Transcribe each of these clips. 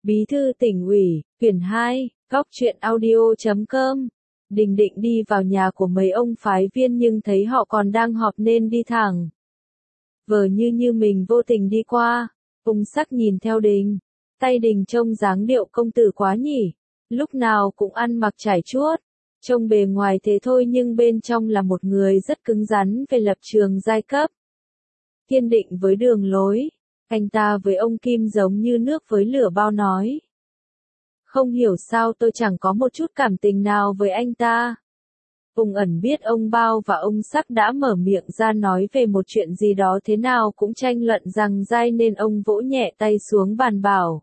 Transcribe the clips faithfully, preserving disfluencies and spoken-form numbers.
Bí thư tỉnh ủy, quyển hai, góc truyện audio chấm com. Đình định đi vào nhà của mấy ông phái viên nhưng thấy họ còn đang họp nên đi thẳng. Vờ như như mình vô tình đi qua, Ung Sắc nhìn theo Đình. Tay Đình trông dáng điệu công tử quá nhỉ, lúc nào cũng ăn mặc trải chuốt. Trông bề ngoài thế thôi nhưng bên trong là một người rất cứng rắn về lập trường giai cấp. Kiên định với đường lối, anh ta với ông Kim giống như nước với lửa bao nói. Không hiểu sao tôi chẳng có một chút cảm tình nào với anh ta. Ung Ẩn biết ông Bao và ông Sắc đã mở miệng ra nói về một chuyện gì đó thế nào cũng tranh luận rằng dai nên ông vỗ nhẹ tay xuống bàn bảo.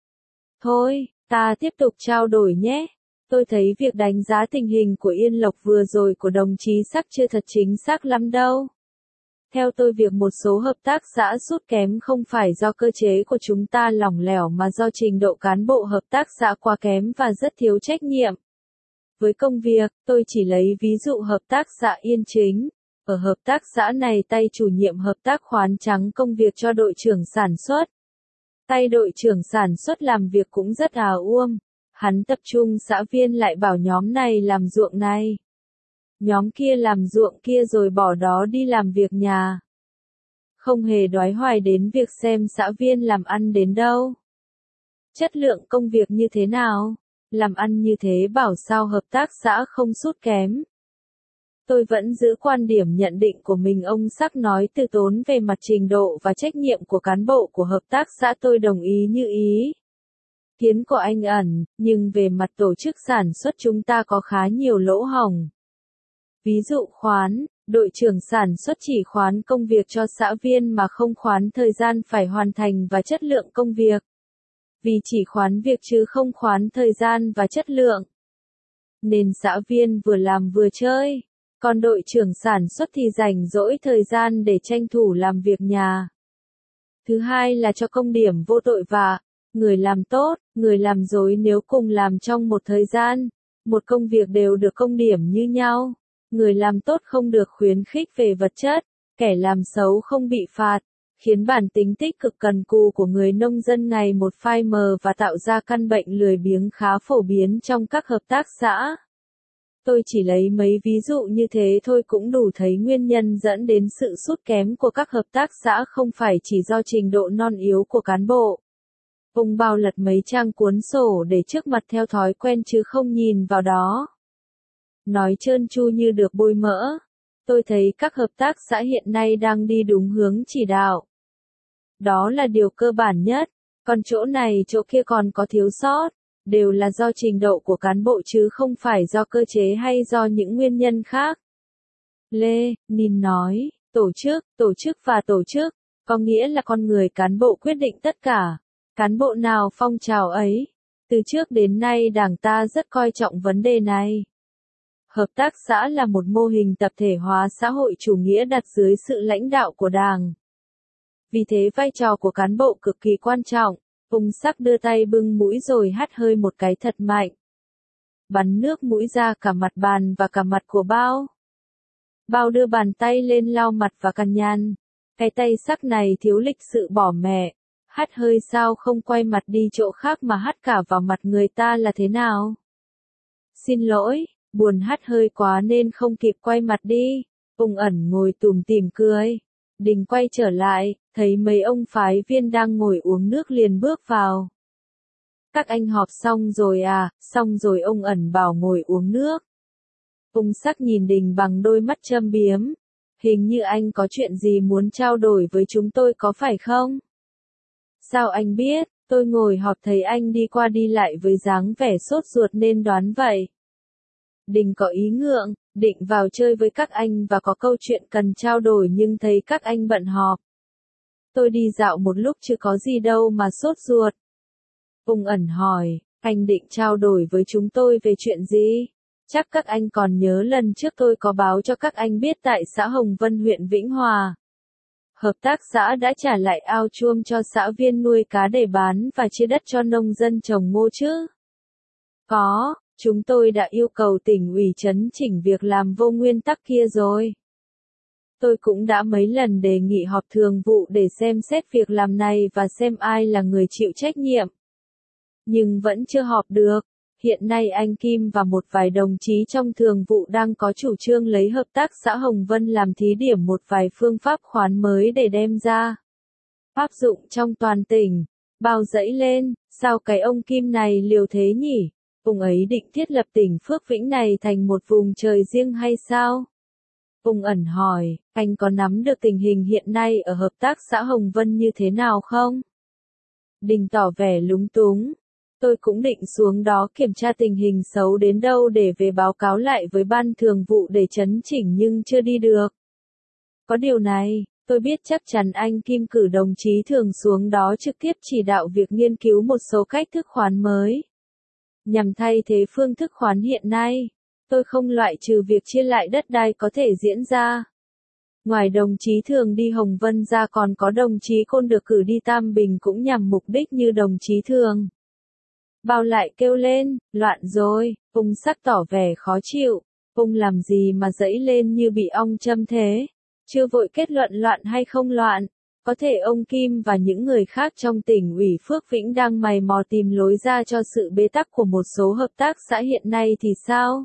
Thôi, ta tiếp tục trao đổi nhé. Tôi thấy việc đánh giá tình hình của Yên Lộc vừa rồi của đồng chí Sắc chưa thật chính xác lắm đâu. Theo tôi việc một số hợp tác xã sút kém không phải do cơ chế của chúng ta lỏng lẻo mà do trình độ cán bộ hợp tác xã quá kém và rất thiếu trách nhiệm. Với công việc, tôi chỉ lấy ví dụ hợp tác xã Yên Chính. Ở hợp tác xã này tay chủ nhiệm hợp tác khoán trắng công việc cho đội trưởng sản xuất. Tay đội trưởng sản xuất làm việc cũng rất à uông. Hắn tập trung xã viên lại bảo nhóm này làm ruộng này. Nhóm kia làm ruộng kia rồi bỏ đó đi làm việc nhà. Không hề đoái hoài đến việc xem xã viên làm ăn đến đâu. Chất lượng công việc như thế nào? Làm ăn như thế bảo sao hợp tác xã không sút kém. Tôi vẫn giữ quan điểm nhận định của mình. Ông Sắc nói từ tốn về mặt trình độ và trách nhiệm của cán bộ của hợp tác xã tôi đồng ý như ý kiến của anh Ẩn, nhưng về mặt tổ chức sản xuất chúng ta có khá nhiều lỗ hổng. Ví dụ khoán, đội trưởng sản xuất chỉ khoán công việc cho xã viên mà không khoán thời gian phải hoàn thành và chất lượng công việc. Vì chỉ khoán việc chứ không khoán thời gian và chất lượng. Nên xã viên vừa làm vừa chơi, còn đội trưởng sản xuất thì rảnh rỗi thời gian để tranh thủ làm việc nhà. Thứ hai là cho công điểm vô tội vạ. Người làm tốt, người làm dối nếu cùng làm trong một thời gian, một công việc đều được công điểm như nhau. Người làm tốt không được khuyến khích về vật chất, kẻ làm xấu không bị phạt, khiến bản tính tích cực cần cù của người nông dân ngày một phai mờ và tạo ra căn bệnh lười biếng khá phổ biến trong các hợp tác xã. Tôi chỉ lấy mấy ví dụ như thế thôi cũng đủ thấy nguyên nhân dẫn đến sự sút kém của các hợp tác xã không phải chỉ do trình độ non yếu của cán bộ. Ung Bao lật mấy trang cuốn sổ để trước mặt theo thói quen chứ không nhìn vào đó. Nói trơn tru như được bôi mỡ. Tôi thấy các hợp tác xã hiện nay đang đi đúng hướng chỉ đạo. Đó là điều cơ bản nhất, còn chỗ này chỗ kia còn có thiếu sót, đều là do trình độ của cán bộ chứ không phải do cơ chế hay do những nguyên nhân khác. Lê Ninh nói, tổ chức, tổ chức và tổ chức, có nghĩa là con người cán bộ quyết định tất cả. Cán bộ nào phong trào ấy. Từ trước đến nay Đảng ta rất coi trọng vấn đề này. Hợp tác xã là một mô hình tập thể hóa xã hội chủ nghĩa đặt dưới sự lãnh đạo của Đảng. Vì thế vai trò của cán bộ cực kỳ quan trọng. Ung Sắc đưa tay bưng mũi rồi hắt hơi một cái thật mạnh. Bắn nước mũi ra cả mặt bàn và cả mặt của Bao. Bao đưa bàn tay lên lau mặt và cằn nhằn. Cái tay Sắc này thiếu lịch sự bỏ mẹ. Hắt hơi sao không quay mặt đi chỗ khác mà hắt cả vào mặt người ta là thế nào? Xin lỗi, buồn hắt hơi quá nên không kịp quay mặt đi. Ung Ẩn ngồi tủm tỉm cười. Đình quay trở lại, thấy mấy ông phái viên đang ngồi uống nước liền bước vào. Các anh họp xong rồi à? Xong rồi. Ung Ẩn bảo ngồi uống nước. Ung Sắc nhìn Đình bằng đôi mắt châm biếm. Hình như anh có chuyện gì muốn trao đổi với chúng tôi có phải không? Sao anh biết? Tôi ngồi họp thấy anh đi qua đi lại với dáng vẻ sốt ruột nên đoán vậy. Đình có ý ngượng, định vào chơi với các anh và có câu chuyện cần trao đổi nhưng thấy các anh bận họp. Tôi đi dạo một lúc chứ có gì đâu mà sốt ruột. Ung Ẩn hỏi, anh định trao đổi với chúng tôi về chuyện gì? Chắc các anh còn nhớ lần trước tôi có báo cho các anh biết tại xã Hồng Vân huyện Vĩnh Hòa. Hợp tác xã đã trả lại ao chuông cho xã viên nuôi cá để bán và chia đất cho nông dân trồng ngô chứ? Có, chúng tôi đã yêu cầu tỉnh ủy chấn chỉnh việc làm vô nguyên tắc kia rồi. Tôi cũng đã mấy lần đề nghị họp thường vụ để xem xét việc làm này và xem ai là người chịu trách nhiệm. nhưng vẫn chưa họp được. Hiện nay anh Kim và một vài đồng chí trong thường vụ đang có chủ trương lấy hợp tác xã Hồng Vân làm thí điểm một vài phương pháp khoán mới để đem ra áp dụng trong toàn tỉnh. Bao dẫy lên, sao cái ông Kim này liều thế nhỉ? Ông ấy định thiết lập tỉnh Phước Vĩnh này thành một vùng trời riêng hay sao? Ông ẩn hỏi, anh có nắm được tình hình hiện nay ở hợp tác xã Hồng Vân như thế nào không? Đình tỏ vẻ lúng túng. Tôi cũng định xuống đó kiểm tra tình hình xấu đến đâu để về báo cáo lại với ban thường vụ để chấn chỉnh nhưng chưa đi được. Có điều này, tôi biết chắc chắn anh Kim cử đồng chí thường xuống đó trực tiếp chỉ đạo việc nghiên cứu một số cách thức khoán mới. Nhằm thay thế phương thức khoán hiện nay, tôi không loại trừ việc chia lại đất đai có thể diễn ra. Ngoài đồng chí thường đi Hồng Vân ra còn có đồng chí Côn được cử đi Tam Bình cũng nhằm mục đích như đồng chí thường. Bao lại kêu lên, loạn rồi, Ung Sắc tỏ vẻ khó chịu, Ung làm gì mà dẫy lên như bị ong châm thế, chưa vội kết luận loạn hay không loạn, có thể ông Kim và những người khác trong tỉnh ủy Phước Vĩnh đang mày mò tìm lối ra cho sự bế tắc của một số hợp tác xã hiện nay thì sao?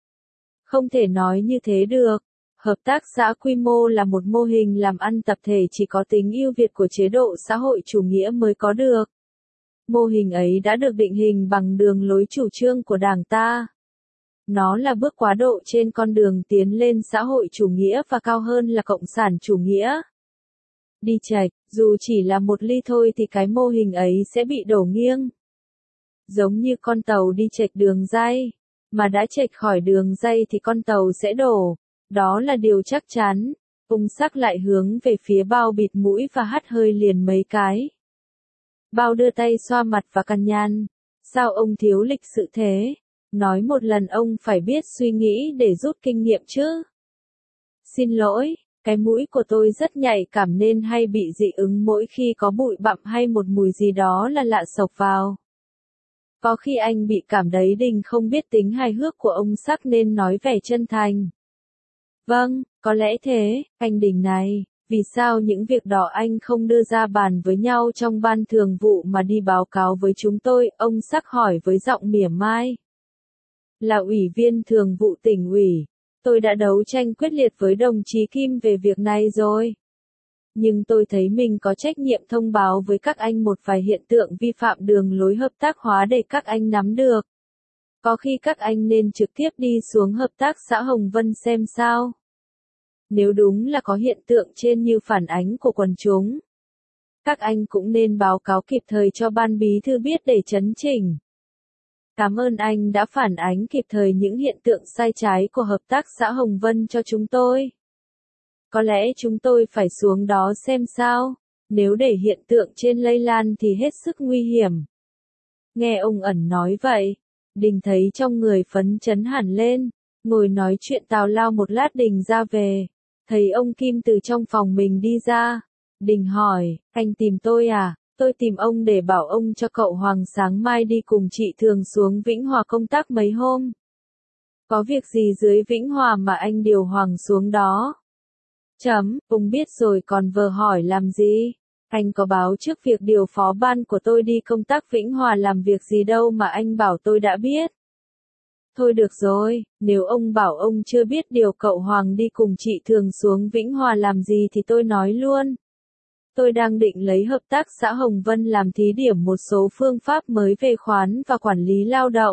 Không thể nói như thế được. Hợp tác xã quy mô là một mô hình làm ăn tập thể chỉ có tính ưu việt của chế độ xã hội chủ nghĩa mới có được. Mô hình ấy đã được định hình bằng đường lối chủ trương của Đảng ta. Nó là bước quá độ trên con đường tiến lên xã hội chủ nghĩa và cao hơn là cộng sản chủ nghĩa. Đi chệch, dù chỉ là một ly thôi thì cái mô hình ấy sẽ bị đổ nghiêng. Giống như con tàu đi chệch đường ray, mà đã chệch khỏi đường ray thì con tàu sẽ đổ. Đó là điều chắc chắn. Ung Sắc lại hướng về phía Bao bịt mũi và hắt hơi liền mấy cái. Bao đưa tay xoa mặt và cằn nhằn. Sao ông thiếu lịch sự thế? Nói một lần ông phải biết suy nghĩ để rút kinh nghiệm chứ. Xin lỗi, cái mũi của tôi rất nhạy cảm nên hay bị dị ứng mỗi khi có bụi bặm hay một mùi gì đó là lạ xộc vào. Có khi anh bị cảm đấy. Đình không biết tính hài hước của ông Sắc nên nói vẻ chân thành. Vâng, có lẽ thế, anh Đình này, vì sao những việc đó anh không đưa ra bàn với nhau trong ban thường vụ mà đi báo cáo với chúng tôi, ông Sắc hỏi với giọng mỉa mai. Là ủy viên thường vụ tỉnh ủy, tôi đã đấu tranh quyết liệt với đồng chí Kim về việc này rồi. Nhưng tôi thấy mình có trách nhiệm thông báo với các anh một vài hiện tượng vi phạm đường lối hợp tác hóa để các anh nắm được. Có khi các anh nên trực tiếp đi xuống hợp tác xã Hồng Vân xem sao. Nếu đúng là có hiện tượng trên như phản ánh của quần chúng, các anh cũng nên báo cáo kịp thời cho ban bí thư biết để chấn chỉnh. Cảm ơn anh đã phản ánh kịp thời những hiện tượng sai trái của hợp tác xã Hồng Vân cho chúng tôi. Có lẽ chúng tôi phải xuống đó xem sao, nếu để hiện tượng trên lây lan thì hết sức nguy hiểm. Nghe ông ẩn nói vậy, Đình thấy trong người phấn chấn hẳn lên, ngồi nói chuyện tào lao một lát Đình ra về, thấy ông Kim từ trong phòng mình đi ra. Đình hỏi, anh tìm tôi à? Tôi tìm ông để bảo ông cho cậu Hoàng sáng mai đi cùng chị Thường xuống Vĩnh Hòa công tác mấy hôm. Có việc gì dưới Vĩnh Hòa mà anh điều Hoàng xuống đó? Chấm, ông biết rồi còn vờ hỏi làm gì? Anh có báo trước việc điều phó ban của tôi đi công tác Vĩnh Hòa làm việc gì đâu mà anh bảo tôi đã biết. Thôi được rồi, nếu ông bảo ông chưa biết điều cậu Hoàng đi cùng chị Thường xuống Vĩnh Hòa làm gì thì tôi nói luôn. Tôi đang định lấy hợp tác xã Hồng Vân làm thí điểm một số phương pháp mới về khoán và quản lý lao động.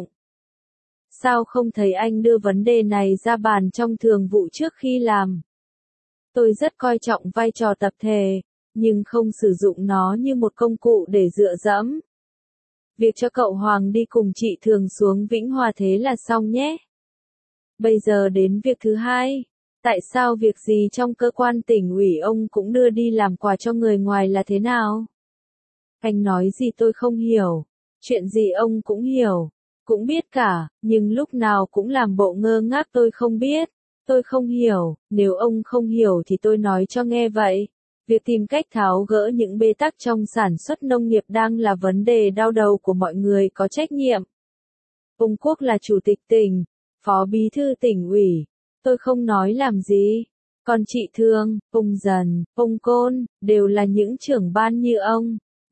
Sao không thấy anh đưa vấn đề này ra bàn trong thường vụ trước khi làm? Tôi rất coi trọng vai trò tập thể, nhưng không sử dụng nó như một công cụ để dựa dẫm. Việc cho cậu Hoàng đi cùng chị Thường xuống Vĩnh Hòa thế là xong nhé. Bây giờ đến việc thứ hai. Tại sao việc gì trong cơ quan tỉnh ủy ông cũng đưa đi làm quà cho người ngoài là thế nào? Anh nói gì tôi không hiểu. Chuyện gì ông cũng hiểu. Cũng biết cả, nhưng lúc nào cũng làm bộ ngơ ngác tôi không biết. Tôi không hiểu, nếu ông không hiểu thì tôi nói cho nghe vậy. Việc tìm cách tháo gỡ những bế tắc trong sản xuất nông nghiệp đang là vấn đề đau đầu của mọi người có trách nhiệm. Ông Quốc là chủ tịch tỉnh, phó bí thư tỉnh ủy. Tôi không nói làm gì. Còn chị Thương, ông Dần, ông Côn, đều là những trưởng ban như ông.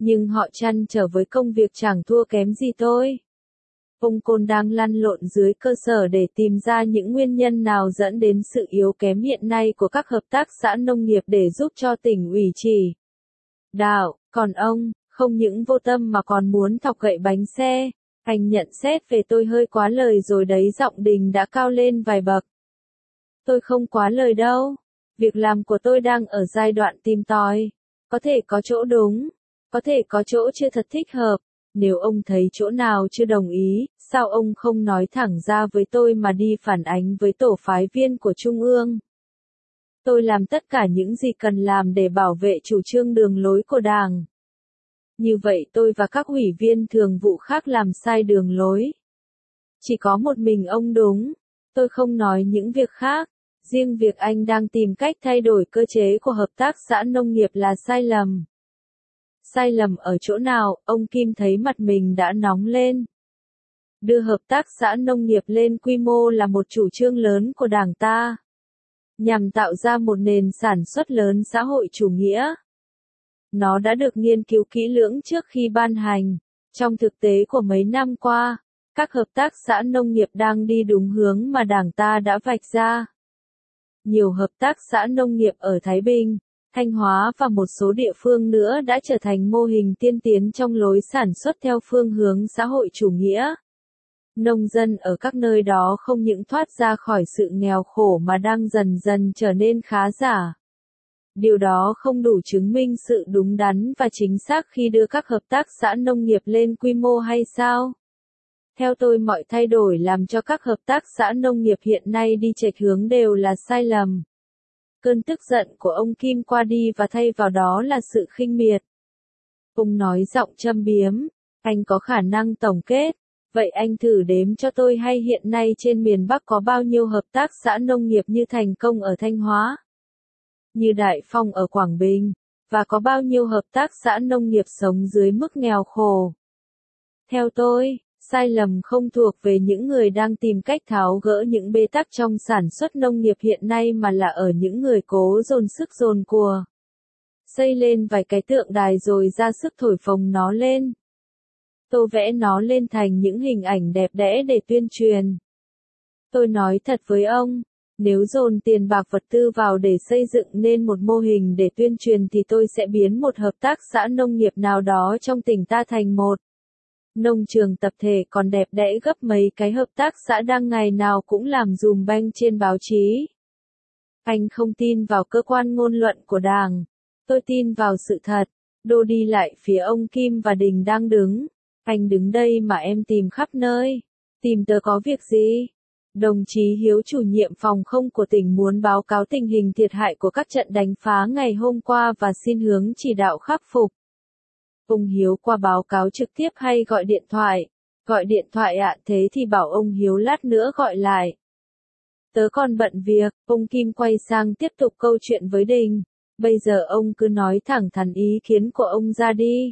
Nhưng họ trăn trở với công việc chẳng thua kém gì tôi. Ông Côn đang lăn lộn dưới cơ sở để tìm ra những nguyên nhân nào dẫn đến sự yếu kém hiện nay của các hợp tác xã nông nghiệp để giúp cho tỉnh ủy chỉ đạo, còn ông, không những vô tâm mà còn muốn thọc gậy bánh xe. Anh nhận xét về tôi hơi quá lời rồi đấy, giọng Đình đã cao lên vài bậc. Tôi không quá lời đâu. Việc làm của tôi đang ở giai đoạn tìm tòi. Có thể có chỗ đúng, có thể có chỗ chưa thật thích hợp. Nếu ông thấy chỗ nào chưa đồng ý, sao ông không nói thẳng ra với tôi mà đi phản ánh với tổ phái viên của Trung ương? Tôi làm tất cả những gì cần làm để bảo vệ chủ trương đường lối của Đảng. Như vậy tôi và các ủy viên thường vụ khác làm sai đường lối. Chỉ có một mình ông đúng. Tôi không nói những việc khác. Riêng việc anh đang tìm cách thay đổi cơ chế của hợp tác xã nông nghiệp là sai lầm. Sai lầm ở chỗ nào? Ông Kim thấy mặt mình đã nóng lên. Đưa hợp tác xã nông nghiệp lên quy mô là một chủ trương lớn của Đảng ta, nhằm tạo ra một nền sản xuất lớn xã hội chủ nghĩa. Nó đã được nghiên cứu kỹ lưỡng trước khi ban hành. Trong thực tế của mấy năm qua, các hợp tác xã nông nghiệp đang đi đúng hướng mà Đảng ta đã vạch ra. Nhiều hợp tác xã nông nghiệp ở Thái Bình, Thanh Hóa và một số địa phương nữa đã trở thành mô hình tiên tiến trong lối sản xuất theo phương hướng xã hội chủ nghĩa. Nông dân ở các nơi đó không những thoát ra khỏi sự nghèo khổ mà đang dần dần trở nên khá giả. Điều đó không đủ chứng minh sự đúng đắn và chính xác khi đưa các hợp tác xã nông nghiệp lên quy mô hay sao? Theo tôi, mọi thay đổi làm cho các hợp tác xã nông nghiệp hiện nay đi chệch hướng đều là sai lầm. Cơn tức giận của ông Kim qua đi và thay vào đó là sự khinh miệt. Ông nói giọng châm biếm, anh có khả năng tổng kết. Vậy anh thử đếm cho tôi hay hiện nay trên miền Bắc có bao nhiêu hợp tác xã nông nghiệp như Thành Công ở Thanh Hóa, như Đại Phong ở Quảng Bình, và có bao nhiêu hợp tác xã nông nghiệp sống dưới mức nghèo khổ. Theo tôi, sai lầm không thuộc về những người đang tìm cách tháo gỡ những bế tắc trong sản xuất nông nghiệp hiện nay mà là ở những người cố dồn sức dồn của. Xây lên vài cái tượng đài rồi ra sức thổi phồng nó lên. Tô vẽ nó lên thành những hình ảnh đẹp đẽ để tuyên truyền. Tôi nói thật với ông, nếu dồn tiền bạc vật tư vào để xây dựng nên một mô hình để tuyên truyền thì tôi sẽ biến một hợp tác xã nông nghiệp nào đó trong tỉnh ta thành một nông trường tập thể còn đẹp đẽ gấp mấy cái hợp tác xã đang ngày nào cũng làm dùm beng trên báo chí. Anh không tin vào cơ quan ngôn luận của Đảng. Tôi tin vào sự thật. Đô đi lại phía ông Kim và Đình đang đứng. Anh đứng đây mà em tìm khắp nơi. Tìm tớ có việc gì? Đồng chí Hiếu chủ nhiệm phòng không của tỉnh muốn báo cáo tình hình thiệt hại của các trận đánh phá ngày hôm qua và xin hướng chỉ đạo khắc phục. Ông Hiếu qua báo cáo trực tiếp hay gọi điện thoại? Gọi điện thoại ạ, à, thế thì bảo ông Hiếu lát nữa gọi lại. Tớ còn bận việc. Ông Kim quay sang tiếp tục câu chuyện với Đình. Bây giờ ông cứ nói thẳng thắn ý kiến của ông ra đi.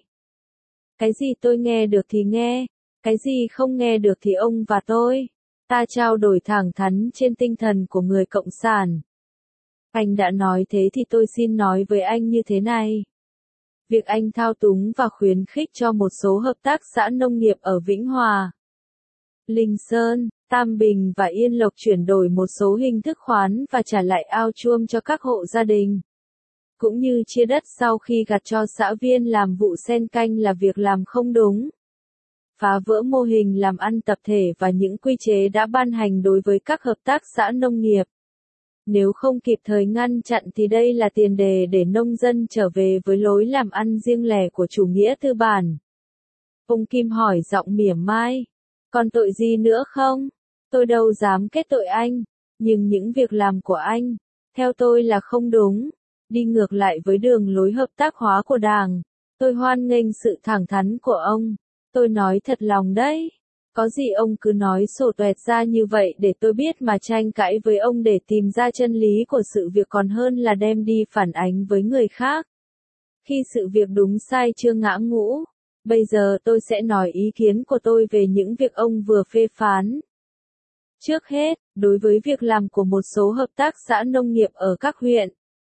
Cái gì tôi nghe được thì nghe, cái gì không nghe được thì ông và tôi. Ta trao đổi thẳng thắn trên tinh thần của người cộng sản. Anh đã nói thế thì tôi xin nói với anh như thế này. Việc anh thao túng và khuyến khích cho một số hợp tác xã nông nghiệp ở Vĩnh Hòa, Linh Sơn, Tam Bình và Yên Lộc chuyển đổi một số hình thức khoán và trả lại ao chuông cho các hộ gia đình, cũng như chia đất sau khi gặt cho xã viên làm vụ sen canh là việc làm không đúng. Phá vỡ mô hình làm ăn tập thể và những quy chế đã ban hành đối với các hợp tác xã nông nghiệp. Nếu không kịp thời ngăn chặn thì đây là tiền đề để nông dân trở về với lối làm ăn riêng lẻ của chủ nghĩa tư bản. Ông Kim hỏi giọng mỉa mai. Còn tội gì nữa không? Tôi đâu dám kết tội anh. Nhưng những việc làm của anh, theo tôi là không đúng. Đi ngược lại với đường lối hợp tác hóa của Đảng. Tôi hoan nghênh sự thẳng thắn của ông. Tôi nói thật lòng đấy. Có gì ông cứ nói sổ tuẹt ra như vậy để tôi biết mà tranh cãi với ông để tìm ra chân lý của sự việc còn hơn là đem đi phản ánh với người khác. Khi sự việc đúng sai chưa ngã ngũ, bây giờ tôi sẽ nói ý kiến của tôi về những việc ông vừa phê phán. Trước hết, đối với việc làm của một số hợp tác xã nông nghiệp ở các huyện,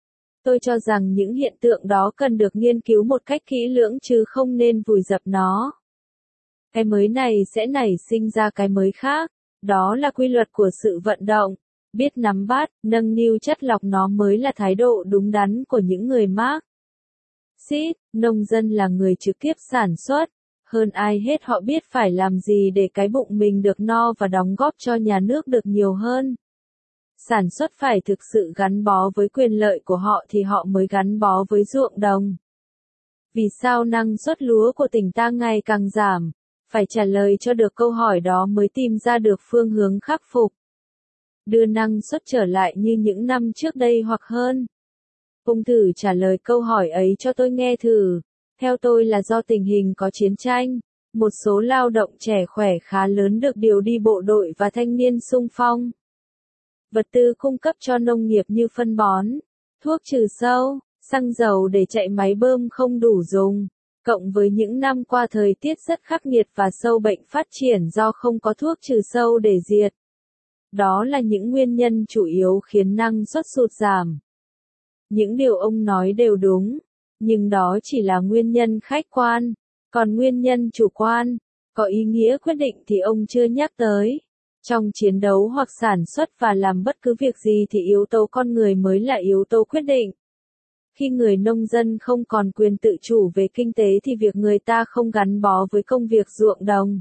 Tôi cho rằng những hiện tượng đó cần được nghiên cứu một cách kỹ lưỡng chứ không nên vùi dập nó. Cái mới này sẽ nảy sinh ra cái mới khác, đó là quy luật của sự vận động. Biết nắm bắt, nâng niu chất lọc nó mới là thái độ đúng đắn của những người Mác Sít. Nông dân là người trực tiếp sản xuất. Hơn ai hết họ biết phải làm gì để cái bụng mình được no và đóng góp cho nhà nước được nhiều hơn. Sản xuất phải thực sự gắn bó với quyền lợi của họ thì họ mới gắn bó với ruộng đồng. Vì sao năng suất lúa của tỉnh ta ngày càng giảm? Phải trả lời cho được câu hỏi đó mới tìm ra được phương hướng khắc phục. Đưa năng suất trở lại như những năm trước đây hoặc hơn. Ông thử trả lời câu hỏi ấy cho tôi nghe thử. Theo tôi là do tình hình có chiến tranh, một số lao động trẻ khỏe khá lớn được điều đi bộ đội và thanh niên xung phong. Vật tư cung cấp cho nông nghiệp như phân bón, thuốc trừ sâu, xăng dầu để chạy máy bơm không đủ dùng, cộng với những năm qua thời tiết rất khắc nghiệt và sâu bệnh phát triển do không có thuốc trừ sâu để diệt. Đó là những nguyên nhân chủ yếu khiến năng suất sụt giảm. Những điều ông nói đều đúng, nhưng đó chỉ là nguyên nhân khách quan, còn nguyên nhân chủ quan, có ý nghĩa quyết định thì ông chưa nhắc tới. Trong chiến đấu hoặc sản xuất và làm bất cứ việc gì thì yếu tố con người mới là yếu tố quyết định. Khi người nông dân không còn quyền tự chủ về kinh tế thì việc người ta không gắn bó với công việc ruộng đồng.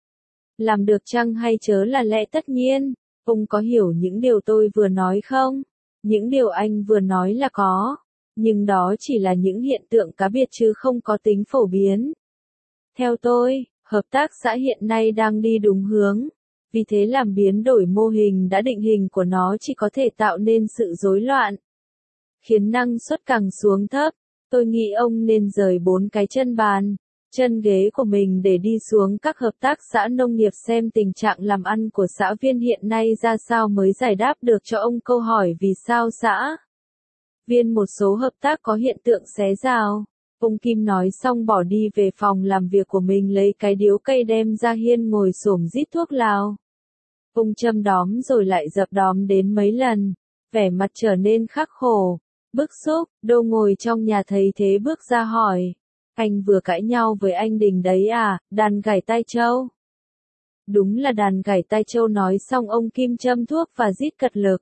Làm được chăng hay chớ là lẽ tất nhiên. Ông có hiểu những điều tôi vừa nói không? Những điều anh vừa nói là có, nhưng đó chỉ là những hiện tượng cá biệt chứ không có tính phổ biến. Theo tôi, hợp tác xã hiện nay đang đi đúng hướng. Vì thế làm biến đổi mô hình đã định hình của nó chỉ có thể tạo nên sự rối loạn, khiến năng suất càng xuống thấp. Tôi nghĩ ông nên rời bốn cái chân bàn, chân ghế của mình để đi xuống các hợp tác xã nông nghiệp xem tình trạng làm ăn của xã viên hiện nay ra sao mới giải đáp được cho ông câu hỏi vì sao xã viên một số hợp tác có hiện tượng xé rào. Ông Kim nói xong bỏ đi về phòng làm việc của mình lấy cái điếu cây đem ra hiên ngồi xổm rít thuốc lào. Ông châm đóm rồi lại dập đóm đến mấy lần, vẻ mặt trở nên khắc khổ, bức xúc. Đô ngồi trong nhà thấy thế bước ra hỏi. Anh vừa cãi nhau với anh Đình đấy à, đàn gảy tai trâu. Đúng là đàn gảy tai trâu. Nói xong ông Kim châm thuốc và rít cật lực.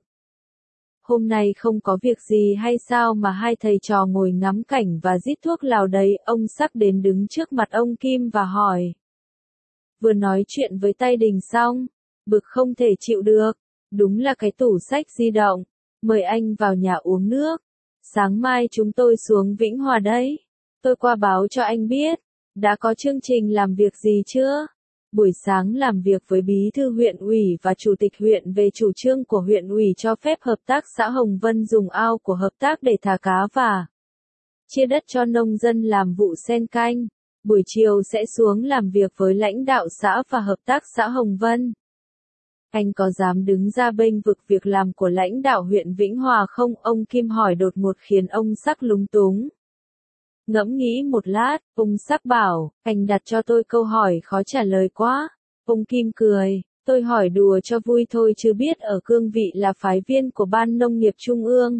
Hôm nay không có việc gì hay sao mà hai thầy trò ngồi ngắm cảnh và rít thuốc lào đấy? Ông Sắc đến đứng trước mặt ông Kim và hỏi. Vừa nói chuyện với tay Đình xong, bực không thể chịu được. Đúng là cái tủ sách di động. Mời anh vào nhà uống nước. Sáng mai chúng tôi xuống Vĩnh Hòa đấy. Tôi qua báo cho anh biết. Đã có chương trình làm việc gì chưa? Buổi sáng làm việc với bí thư huyện ủy và chủ tịch huyện về chủ trương của huyện ủy cho phép hợp tác xã Hồng Vân dùng ao của hợp tác để thả cá và chia đất cho nông dân làm vụ sen canh. Buổi chiều sẽ xuống làm việc với lãnh đạo xã và hợp tác xã Hồng Vân. Anh có dám đứng ra bênh vực việc làm của lãnh đạo huyện Vĩnh Hòa không? Ông Kim hỏi đột ngột khiến ông Sắc lúng túng. Ngẫm nghĩ một lát, ông Sắc bảo, anh đặt cho tôi câu hỏi khó trả lời quá. Ông Kim cười, tôi hỏi đùa cho vui thôi chứ biết ở cương vị là phái viên của Ban Nông nghiệp Trung ương.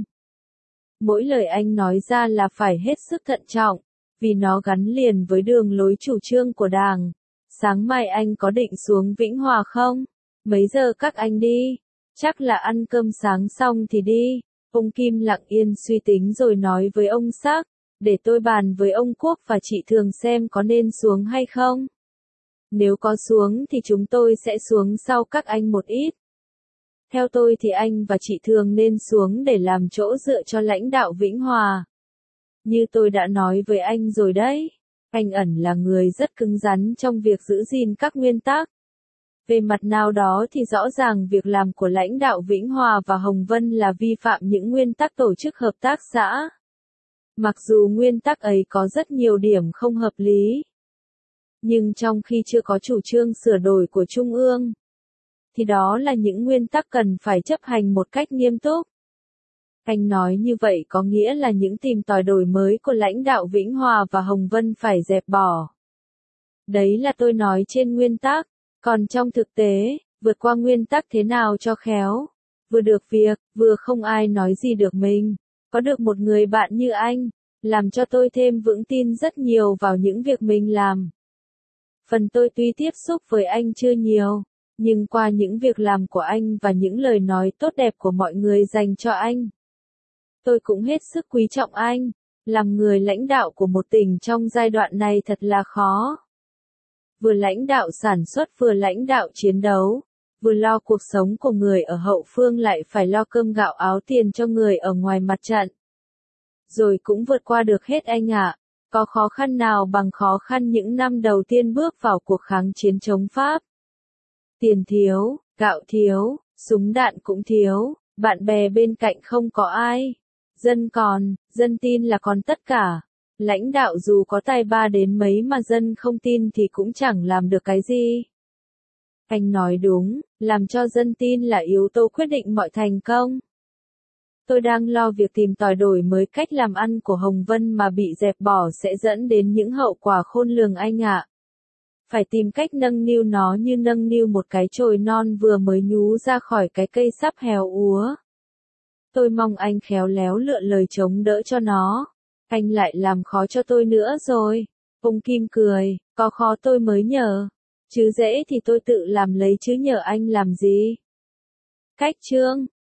Mỗi lời anh nói ra là phải hết sức thận trọng, vì nó gắn liền với đường lối chủ trương của Đảng. Sáng mai anh có định xuống Vĩnh Hòa không? Mấy giờ các anh đi? Chắc là ăn cơm sáng xong thì đi. Ông Kim lặng yên suy tính rồi nói với ông Sắc. Để tôi bàn với ông Quốc và chị Thường xem có nên xuống hay không. Nếu có xuống thì chúng tôi sẽ xuống sau các anh một ít. Theo tôi thì anh và chị Thường nên xuống để làm chỗ dựa cho lãnh đạo Vĩnh Hòa. Như tôi đã nói với anh rồi đấy, anh Ẩn là người rất cứng rắn trong việc giữ gìn các nguyên tắc. Về mặt nào đó thì rõ ràng việc làm của lãnh đạo Vĩnh Hòa và Hồng Vân là vi phạm những nguyên tắc tổ chức hợp tác xã. Mặc dù nguyên tắc ấy có rất nhiều điểm không hợp lý. Nhưng trong khi chưa có chủ trương sửa đổi của Trung ương, thì đó là những nguyên tắc cần phải chấp hành một cách nghiêm túc. Anh nói như vậy có nghĩa là những tìm tòi đổi mới của lãnh đạo Vĩnh Hòa và Hồng Vân phải dẹp bỏ. Đấy là tôi nói trên nguyên tắc, còn trong thực tế, vượt qua nguyên tắc thế nào cho khéo, vừa được việc, vừa không ai nói gì được mình. Có được một người bạn như anh, làm cho tôi thêm vững tin rất nhiều vào những việc mình làm. Phần tôi tuy tiếp xúc với anh chưa nhiều, nhưng qua những việc làm của anh và những lời nói tốt đẹp của mọi người dành cho anh, tôi cũng hết sức quý trọng anh. Làm người lãnh đạo của một tỉnh trong giai đoạn này thật là khó. Vừa lãnh đạo sản xuất vừa lãnh đạo chiến đấu, vừa lo cuộc sống của người ở hậu phương lại phải lo cơm gạo áo tiền cho người ở ngoài mặt trận. Rồi cũng vượt qua được hết anh ạ. Có khó khăn nào bằng khó khăn những năm đầu tiên bước vào cuộc kháng chiến chống Pháp. Tiền thiếu, gạo thiếu, súng đạn cũng thiếu, bạn bè bên cạnh không có ai. Dân còn, dân tin là còn tất cả. Lãnh đạo dù có tài ba đến mấy mà dân không tin thì cũng chẳng làm được cái gì. Anh nói đúng, làm cho dân tin là yếu tố quyết định mọi thành công. Tôi đang lo việc tìm tòi đổi mới cách làm ăn của Hồng Vân mà bị dẹp bỏ sẽ dẫn đến những hậu quả khôn lường anh ạ. Phải tìm cách nâng niu nó như nâng niu một cái chồi non vừa mới nhú ra khỏi cái cây sắp héo úa. Tôi mong anh khéo léo lựa lời chống đỡ cho nó. Anh lại làm khó cho tôi nữa rồi. Ông Kim cười, có khó tôi mới nhờ. Chứ dễ thì tôi tự làm lấy chứ nhờ anh làm gì. Cách chương